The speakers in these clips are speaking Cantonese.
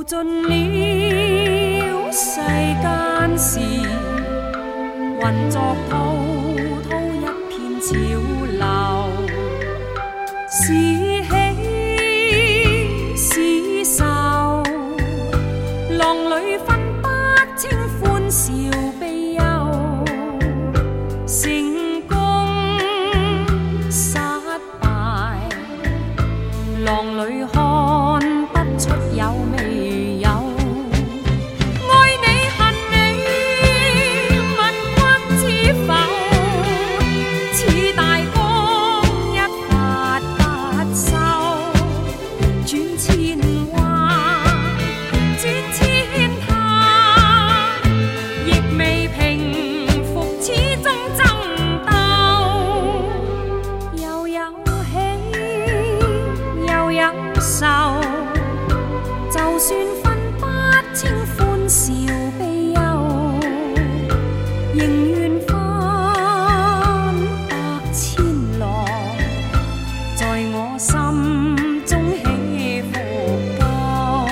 尽了世間事，混作滔滔一片潮流，是喜是愁，浪裏分不清歡笑悲憂，成功失敗，浪裏看不出有未有。愛你恨你，問君知否？似大江一發不收，轉千彎，轉千灘，亦未平復始終爭鬥，又有喜又有愁。就算分不清歡笑悲憂，仍願翻百千浪，在我心中起伏夠。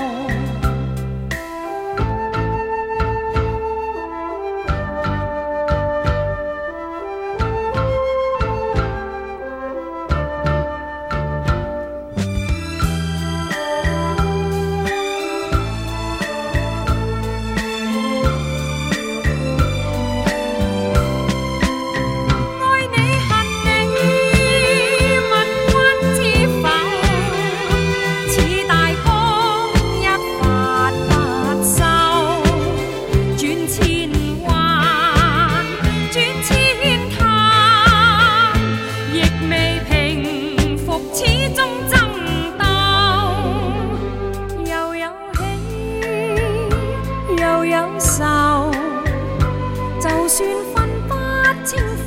又有愁，就算分不清。